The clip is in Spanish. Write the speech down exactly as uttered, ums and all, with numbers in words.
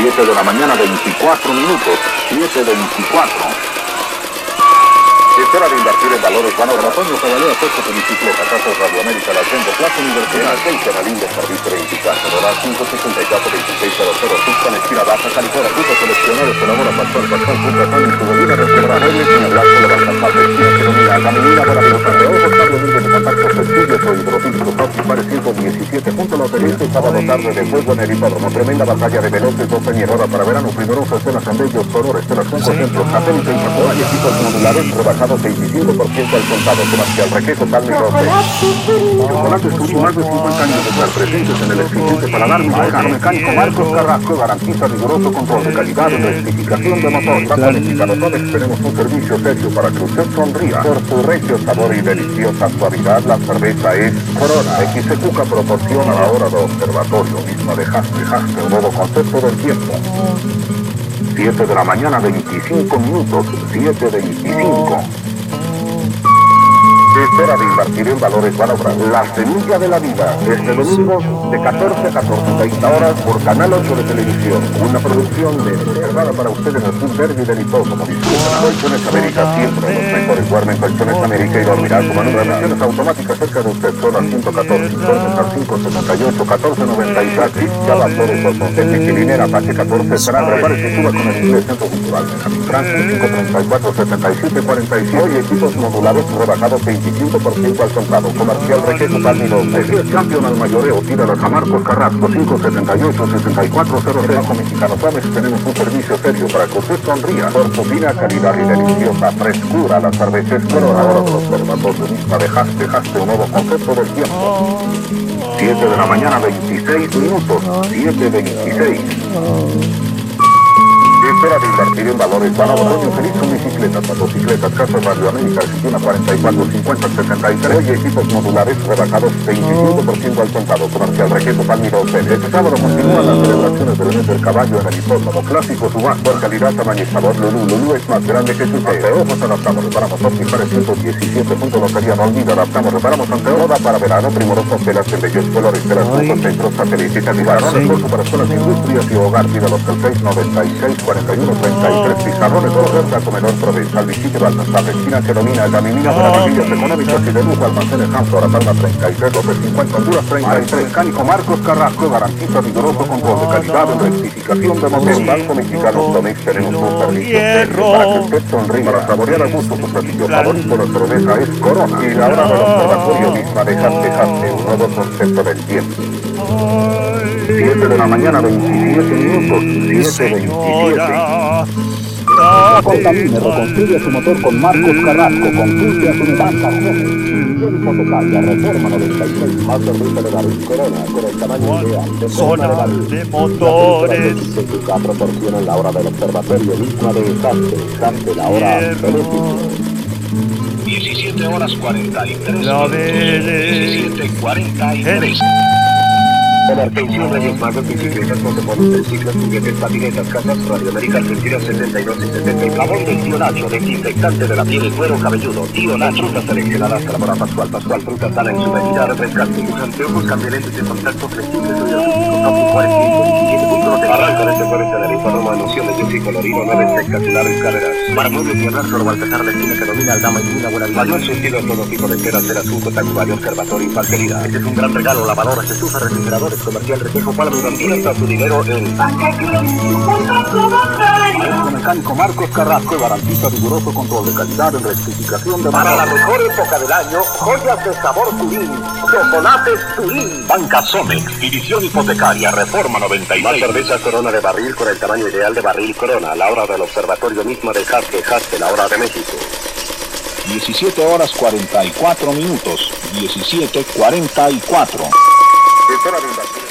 siete de la mañana, veinticuatro minutos, siete veinticuatro. Es hora de invertir en valores vanos. Antonio Cabalera, puesto de bicicleta, Casos Radio América, La Hacienda, Plaza Universidad, seis Canalín de Servicio veinticuatro, Doral cinco sesenta y cuatro, veintiséis cero cero, Tuxpan, esquina Baja, California, frutos seleccionados, colabora Pastor, Pastor, Punta San, en su bebida, reserva, Reyes, en el Blanco, Levanta, Parte, esquina, que domina, Gamelina, para Velosa, de Ojos, Pablo, número de contacto, Festillos, o hidrofílicos, Optipares, ciento diecisiete, punto Lotería, sábado tarde de juego en el hipódromo, tremenda batalla de veloces, doce y hora para verano, primoroso, escenas en bellos, colores, escenas cinco centros, satélite y Japón, y equipos modulares, rebajados veinticinco por ciento al contado, comercial, requejo, palme y roce. Chocolates Tutti, más de cincuenta años de estar presentes en el exigente paladar, mexicano mecánico Marcos Carrasco, garantiza riguroso control de calidad en rectificación de motor. Bajo Mexicano Tomex tenemos un servicio serio para que usted sonría. Por su regio sabor y deliciosa suavidad, la cerveza es Corona. X C Cuca proporciona la hora de observatorio, misma de Jaspe, Jaspe, un nuevo concepto del tiempo. siete de la mañana, veinticinco minutos, siete veinticinco. Es hora de invertir en valores valora. La semilla de la vida, este domingo de catorce a catorce treinta horas por Canal ocho de Televisión. Una producción de reservada para ustedes en el Club Derby del Hipódromo. Disfruten Colchones América, siempre los mejores. Duermen Colchones América y dormirá como número de emisiones automáticas cerca de usted. Son al ciento catorce, duermen al cinco setenta y ocho, catorce noventa y seis. Cada todos los consejos y Quilinera, Apache catorce, será prepare que suba con el inglés Centro Cultural. Francia cinco treinta y cuatro, setenta y siete cuarenta y siete. Hoy equipos modulares rebajados veinticinco por ciento al contado. Comercial Requejo Palmiro. El campeón al mayoreo tira a Marcos Carrasco cinco setenta y ocho, sesenta y cuatro cero cero. Bajo Mexicano Tomex tenemos un servicio serio para que usted sonría. Por su fina calidad y deliciosa frescura, la cerveza es Corona. Ahora de los observatorios misma de Jaspe, Jaspe, un nuevo concepto del tiempo. siete de la mañana, veintiséis minutos, siete veintiséis. Es hora de invertir en valores para Antonio Feliz con bicicletas, motocicletas, Casas Radio América, esquina cuarenta y cuatro cincuenta setenta y tres. Hoy equipos modulares rebajados veinticinco por ciento al contado. Comercial Requejo Palmiro Hotel. Este sábado continúan las celebraciones del mes del caballo en el hipódromo clásico Subás. Por calidad, tamaño y sabor, Lulú. Lulú es más grande que su anteojos. Adaptamos, reparamos Optipares ciento diecisiete. Punto Lotería, no olvida, adaptamos, reparamos anteojos para verano, primorosos telas en bellos colores, telas puntos, centros, satélite, calidad, esfuerzo para escuelas, industrias y hogar. Pídalos al seis noventa y seis cuarenta y uno treinta y tres. Pizarrones de oferta, comedor Provenzal, visite Baltasar, esquina que domina, Gaminina para viviendas económicas y de luz, almacenes Hanford, Palma treinta y tres, López cincuenta, Honduras treinta y tres. Mecánico Marcos Carrasco garantiza vigoroso control de calidad en rectificación de motor. Banco Mexicano Tomex tenemos un servicio serio para que usted sonríe, para saborear a gusto su platillo favorito. La cerveza es Corona y la hora del observatorio misma de Jaspe, Jaspe, un nuevo concepto del tiempo. siete de la mañana, veintisiete minutos, siete veintisiete. No contamine, reconstruye su motor con Marcos Carrasco, consulte a su banca hipotecaria, Reforma noventa y seis, más servicio de barril Corona, con el tamaño ideal, de zona de motores. La proporciona la hora del observatorio misma de Jaspe, Jaspe, la hora diecisiete horas cuarenta y tres minutos, diecisiete cuarenta y tres. Atención de mis magos, bicicletas, motomotos, ciclos, juguetes, patinetas, casas, Radio América, Argentina setenta y dos y setenta y jabón del tío Nacho, desinfectante de la piel y cuero cabelludo, tío Nacho, frutas seleccionadas, Calamora Pascual, Pascual, frutas sana en su medida, refrescante, sus anteojos, cambiolentes de contacto flexibles, audiológicos, Top cuarenta y cinco, diecisiete puntos de arranca desde fuera de la informa, emociones de un colorido, nueve espectaculares carreras, para muebles y arrastro, Baltasar, la esquina que domina, el gama y una buena mayor sentido, todo tipo de telas, telas, un contacto, observatorio y falsedad. Este es un gran regalo, lavadoras, estufas, refrigeradores, comercial Requejo Palma y invierta su dinero en Maestro Mecánico Marcos Carrasco, garantiza riguroso control de calidad en rectificación de para la mejor época del año, joyas de sabor Turín, chocolates Turín. Banca Somex, división hipotecaria, Reforma noventa y seis. Más cerveza Corona de barril con el tamaño ideal de barril Corona, la hora del observatorio misma de Jaspe, Jaspe, la hora de México. diecisiete horas cuarenta y cuatro minutos, diecisiete cuarenta y cuatro. Es hora de invertir.